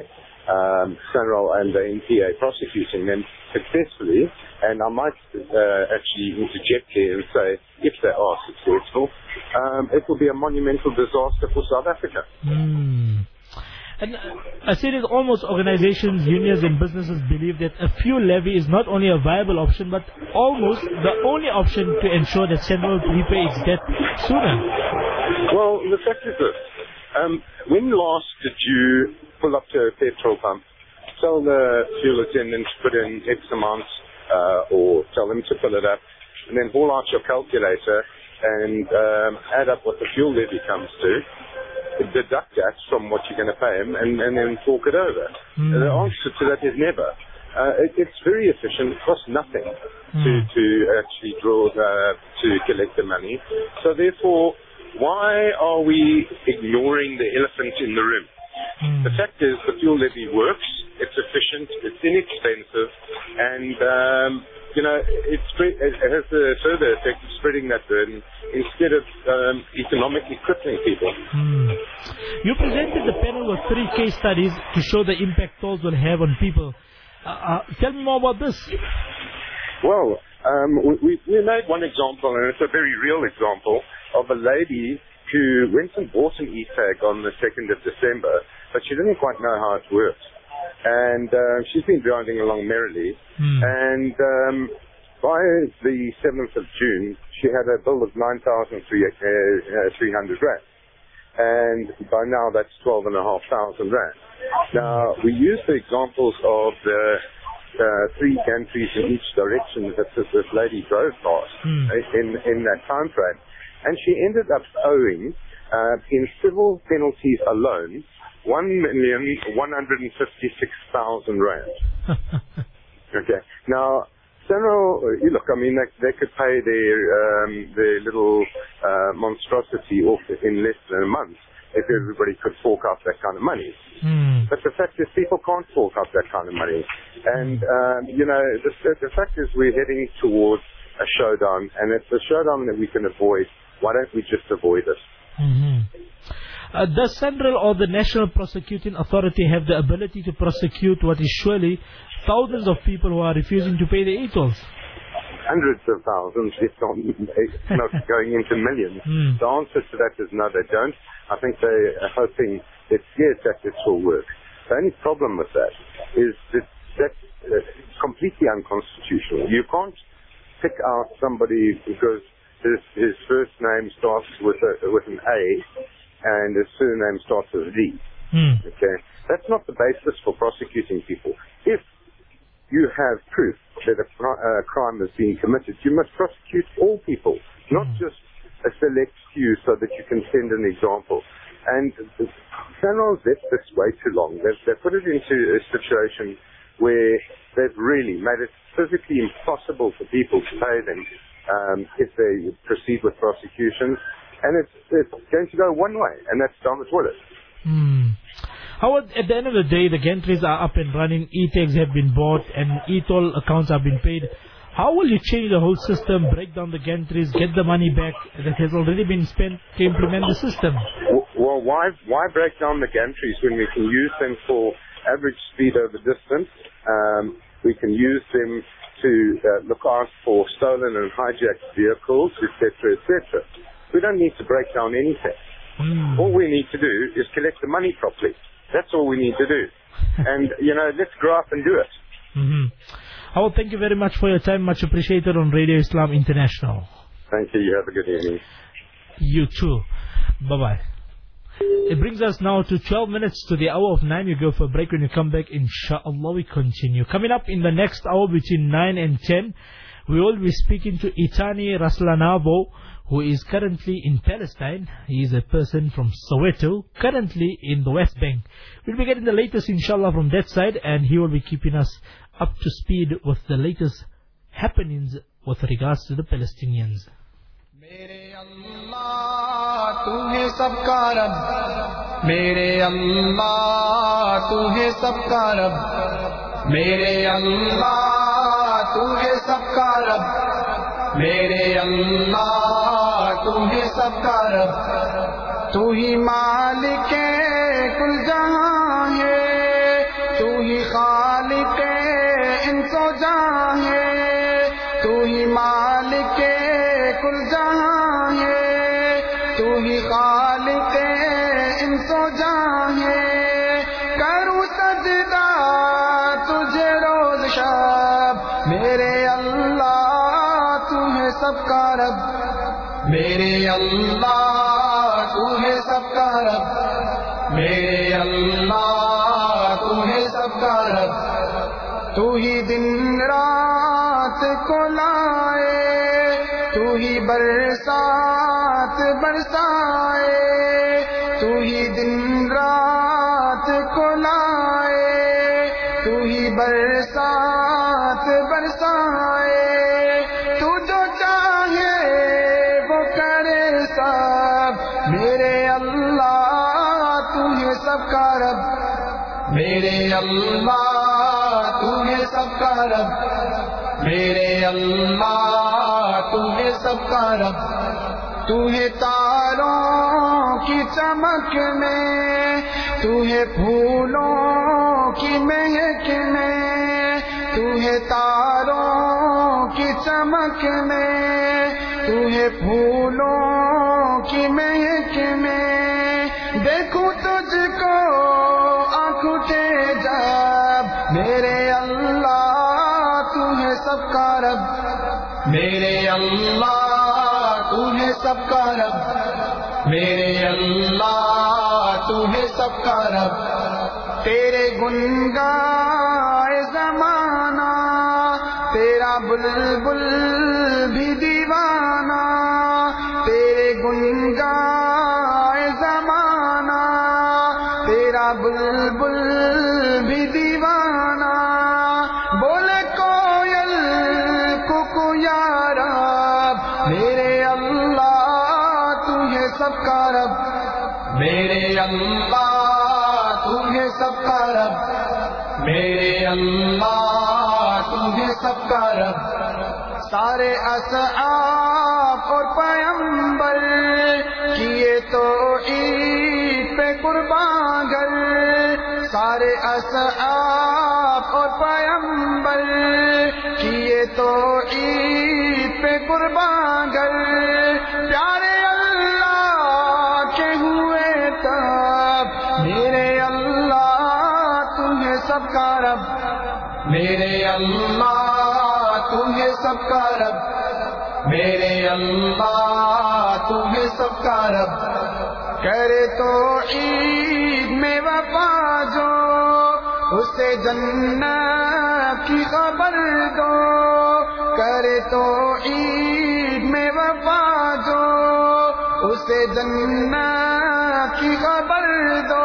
Speaker 20: um, Sanral and the N P A prosecuting them successfully. And I might uh, actually interject here and say, if they are successful, um, it will be a monumental disaster for South Africa.
Speaker 10: Mm. And uh, I see that almost organizations, unions and businesses believe that a fuel levy is not only a viable option, but almost the only option to ensure that Sanral repay its debt sooner.
Speaker 20: Well, the fact is this. Um, when last did you pull up to a petrol pump, tell the fuel attendant to put in X amount, uh, or tell them to fill it up, and then haul out your calculator and um, add up what the fuel levy comes to, deduct that from what you're going to pay him, and, and then talk it over? Mm. And the answer to that is never. Uh, it, it's very efficient. It costs nothing mm. to, to actually draw, uh, to collect the money. So therefore, why are we ignoring the elephant in the room? Mm. The fact is, the fuel levy works, it's efficient, it's inexpensive, and, um, you know, it's, it has the further effect of spreading that burden instead of um, economically crippling people.
Speaker 10: Mm. You presented the panel with three case studies to show the impact tolls will have on people. Uh, uh, tell me more about this.
Speaker 20: Well, um, we, we made one example, and it's a very real example, of a lady who went and bought an e-tag on the second of December, but she didn't quite know how it worked. And uh, she's been driving along merrily, mm. and um, by the seventh of June, she had a bill of nine thousand three hundred rand. And by now, that's twelve thousand five hundred rand. Now, we use the examples of the uh, three gantries in each direction that this, this lady drove past mm. in, in that time frame. And she ended up owing, uh, in civil penalties alone, one million one hundred fifty-six thousand rand. Okay. Now, Sanral, look, I mean, they, they could pay their um, their little uh, monstrosity off in less than a month if everybody could fork out that kind of money. Mm. But the fact is, people can't fork out that kind of money. And, um, you know, the, the fact is we're heading towards a showdown, and it's a showdown that we can avoid. Why don't we just avoid it?
Speaker 10: Mm-hmm. Uh, does Sanral or the National Prosecuting Authority have the ability to prosecute what is surely thousands of people who are refusing to pay the e-tolls?
Speaker 20: Hundreds of thousands, if not, not going into millions. Mm. The answer to that is no, they don't. I think they are hoping that, yes, that this will work. The only problem with that is that that's uh, completely unconstitutional. You can't pick out somebody because his, his first name starts with a, with an A and his surname starts with a D. Mm. Okay, that's not the basis for prosecuting people. If you have proof that a uh, crime is being committed, you must prosecute all people, not mm. just a select few so that you can send an example. And Sanral's left this way too long. They've, they've put it into a situation where they've really made it physically impossible for people to pay them um, if they proceed with prosecutions. And it's, it's going to go one way, and that's down the toilet.
Speaker 10: Mm. How at, at the end of the day, the gantries are up and running, e-tags have been bought, and e-toll accounts have been paid. How will you change the whole system, break down the gantries, get the money back that has already been spent to implement the system?
Speaker 20: Well, why why break down the gantries when we can use them for average speed over distance? Um, we can use them to uh, look out for stolen and hijacked vehicles, et cetera, et cetera. We don't need to break down anything. Mm. All we need to do is collect the money properly. That's all we need to do. And, you know, let's grow up and do it.
Speaker 10: Mm-hmm. Howard, thank you very much for your time. Much appreciated on Radio Islam International.
Speaker 20: Thank you. You have a good evening.
Speaker 10: You too. Bye-bye. It brings us now to twelve minutes to the hour of nine. You go for a break. When you come back, inshallah, we continue. Coming up in the next hour between nine and ten, we will be speaking to Itani Raslanavo, who is currently in Palestine. He is a person from Soweto, currently in the West Bank. We'll be getting the latest, inshallah, from that side, and he will be keeping us up to speed with the latest happenings with regards to the Palestinians.
Speaker 21: Mere Allah, tu hai sabka Rabb. Mere Allah, tu hai sabka Rabb. Mere Allah, tu hai sabka Rabb. Mere Allah, tu hai sabka Rabb. Tu hi Malik hai kul jahan hai. Tu تو ہی خالق انس و جاں ہے کروں سجدہ تجھے روز شب میرے اللہ تو ہے سب کا رب میرے اللہ تو ہے سب کا رب میرے اللہ تو ہے سب کا رب تو ہی دن رات کو لائے تو ہی برسات برسائے تو ہی دن رات کو لائے تو ہی برسات برسائے تو جو چاہے وہ کرے سب میرے اللہ تو ہے سب کا رب میرے اللہ تو ہے سب کا رب میرے اللہ تو ہے سب کا رب تو ہے تاروں کی چمک میں تو ہے پھولوں کی مہک میں تو ہے تاروں کی چمک میں تو ہے پھولوں کی مہک میں دیکھوں تجھ کو آنکھ اٹھے جب میرے اللہ تو ہے سب کا رب میرے اللہ تو ہے سب کا رب میرے اللہ تو ہے سب کا رب تیرے گنگائے زمانہ تیرا بلبل بھی دیوانہ تیرے گنگائے زمانہ تیرا بلبل بھی دیوانہ بولے کوئل کو یا رب میرے اللہ تو ہے سب کا رب میرے اللہ تو ہے سب کا رب میرے اللہ تو ہے سب کا رب سارے اصحاب اور پیغمبر کیے تو عید پہ قربان گر سارے اصحاب اور پیغمبر کیے تو عید پہ قربان گر پیارے اللہ کے ہوئے تب میرے اللہ تمہیں سب کا رب میرے اللہ تمہیں سب کا رب میرے اللہ تمہیں سب کا رب کرے تو عید میں وفا جو اسے جنت کی خبر دو کرے تو عید میں وفا جو اسے جنت کی خبر دو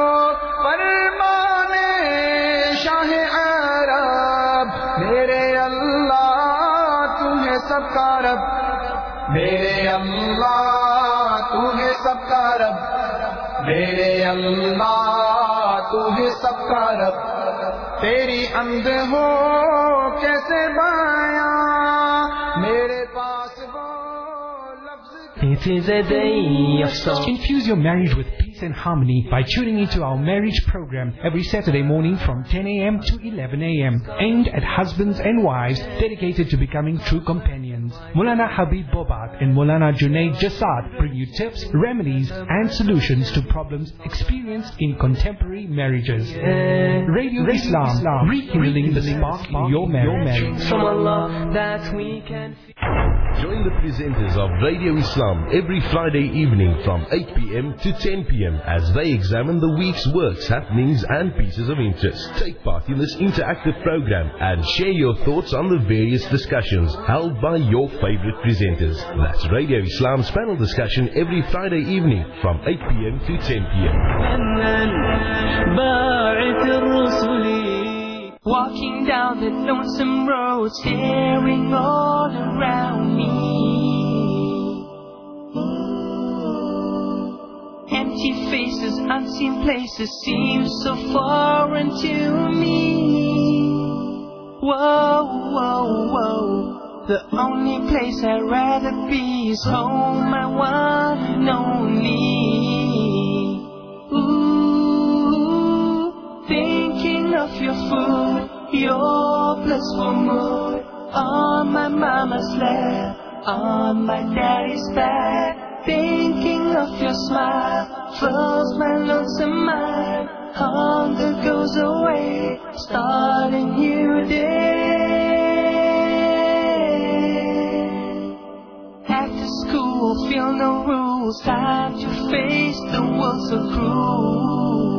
Speaker 21: فرمانے شاہ عرب میرے اللہ تمہیں سب کا رب میرے اللہ تمہیں سب کا رب میرے اللہ تمہیں سب کا رب تیری حمد ہو کیسے بیاں میرے پاس وہ
Speaker 3: It is a day of song. Infuse your marriage with peace and harmony by tuning into our marriage program every Saturday morning from ten a.m. to eleven a.m. aimed at husbands and wives dedicated to becoming true companions. Maulana Habib Bobat and Maulana Junaid Jasad bring you tips, remedies and solutions to problems experienced in contemporary marriages. Radio Islam, Islam rekindling the spark in your marriage.
Speaker 19: From Allah that we can
Speaker 1: Join the presenters of Radio Islam every Friday evening from eight p.m. to ten p.m. as they examine the week's works, happenings and pieces of interest. Take part in this interactive program and share your thoughts on the various discussions held by your favorite presenters. That's Radio Islam's panel discussion every Friday evening from eight p.m. to ten p.m.
Speaker 19: Walking down that lonesome road, staring all around me. Empty faces, unseen places seem so foreign to me. Whoa, whoa, whoa. The only place I'd rather be is home, my one and only. Ooh, thinking of your food, your blissful mood, on my mama's lap, on my daddy's back, thinking of your smile fills my lonesome mind. Hunger goes away, start a new day. After school, feel no rules, time to face the world so cruel.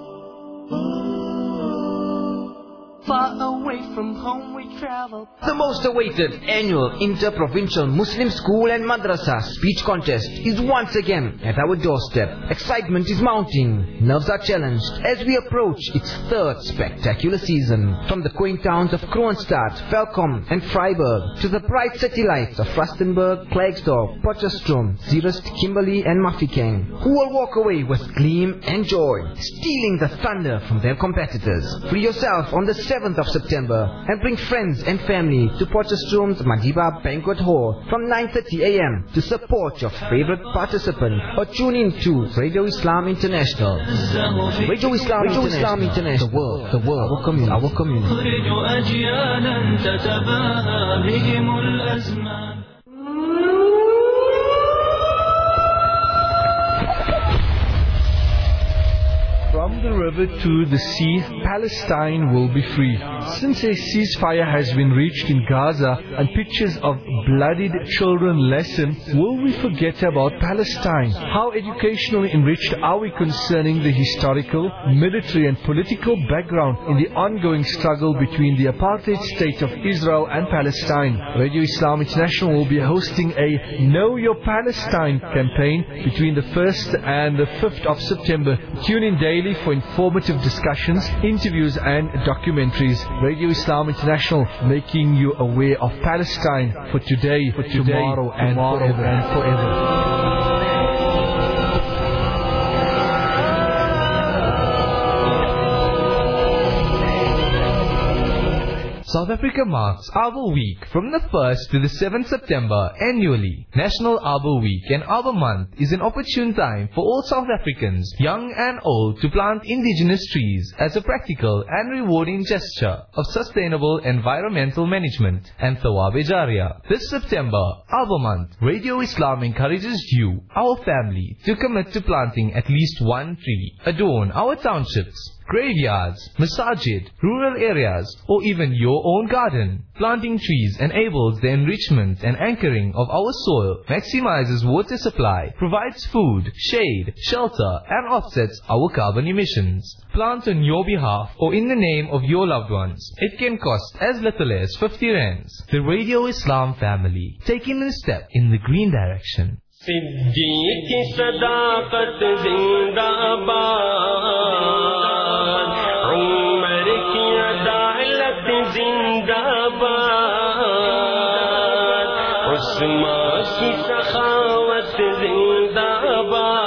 Speaker 19: Far away from home we travel.
Speaker 4: The most awaited annual Inter-Provincial Muslim School and Madrasa Speech Contest is once again at our doorstep. Excitement is mounting, nerves are challenged as we approach its third spectacular season. From the quaint towns of Kroonstad, Velkom and Freiburg to the bright city lights of Rustenburg, Klerksdorp, Potchefstroom, Zeerust, Kimberley and Mafeking, who will walk away with gleam and joy, stealing the thunder from their competitors. Free yourself on the seventh of September and bring friends and family to Potchefstroom's Madiba Banquet Hall from nine thirty a m to support your favorite participant or tune in to Radio Islam International. Radio Islam, Radio Islam International. The world, the world, our community, our community.
Speaker 14: From the river to the sea, Palestine will be free. Since a ceasefire has been reached in Gaza and pictures of bloodied children lessen, will we forget about Palestine? How educationally enriched are we concerning the historical, military and political background in the ongoing struggle between the apartheid state of Israel and Palestine? Radio Islam International will be hosting a Know Your Palestine campaign between the first and the fifth of September. Tune in daily for informative discussions, interviews and documentaries. Radio Islam International, making you aware of Palestine for today, for today, tomorrow, and tomorrow forever and forever.
Speaker 22: South Africa marks Arbor Week from the first to the seventh of September annually. National Arbor Week and Arbor Month is an opportune time for all South Africans, young and old, to plant indigenous trees as a practical and rewarding gesture of sustainable environmental management and Thawab Jariyah. This September, Arbor Month, Radio Islam encourages you, our family, to commit to planting at least one tree. Adorn our townships, graveyards, masajid, rural areas, or even your own garden. Planting trees enables the enrichment and anchoring of our soil, maximizes water supply, provides food, shade, shelter, and offsets our carbon emissions. Plant on your behalf or in the name of your loved ones. It can cost as little as fifty rands. The Radio Islam family, taking a step in the green direction.
Speaker 23: Siddiq की सदाकत जिंदाबाद, उमर की अदालत जिंदाबाद, उस्मान की सखावत जिंदाबाद.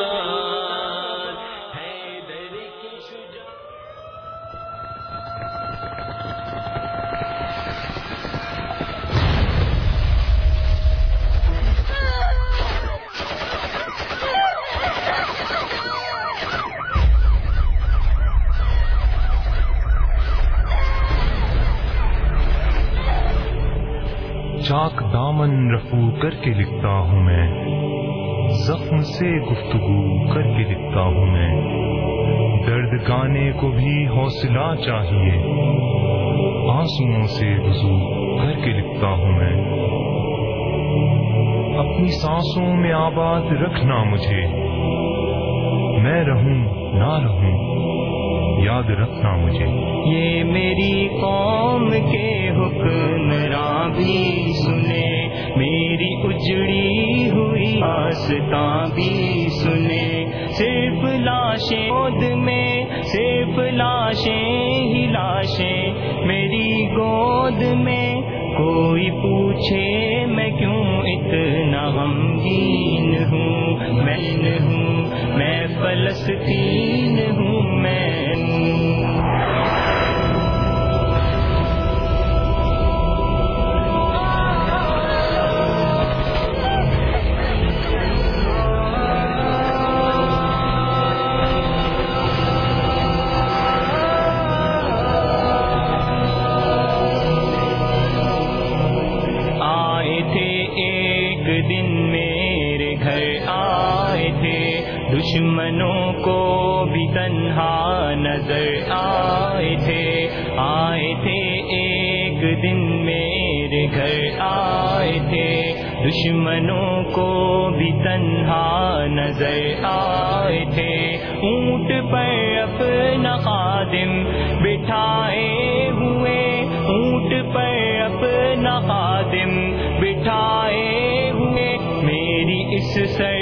Speaker 24: चाक दामन रफू करके लिखता हूँ मैं, जख्म से गुफ्तगू करके लिखता हूँ मैं. दर्द गाने को भी हौसला चाहिए, आंसुओं से वुज़ू करके लिखता हूँ मैं. अपनी सांसों में आबाद रखना मुझे, मैं रहूं ना रहूं याद रखना मुझे.
Speaker 6: ये मेरी कौम के हुक्मरां भी सुने, मेरी उजड़ी हुई आस्तां भी सुने. सिर्फ लाशें गोद में, सिर्फ लाशें ही लाशें मेरी गोद में. कोई पूछे मैं क्यों इतना गमगीन हूँ, मैं हूँ मैं फलस्तीन हूँ मैं. آئے تھے دشمنوں کو بھی تنہا نظر آئے تھے آئے تھے ایک دن میرے گھر آئے تھے دشمنوں کو بھی تنہا نظر آئے تھے اونٹ پر اپنا خادم بٹھائے ہوئے اونٹ پر اپنا خادم بٹھائے ہوئے میری اس سر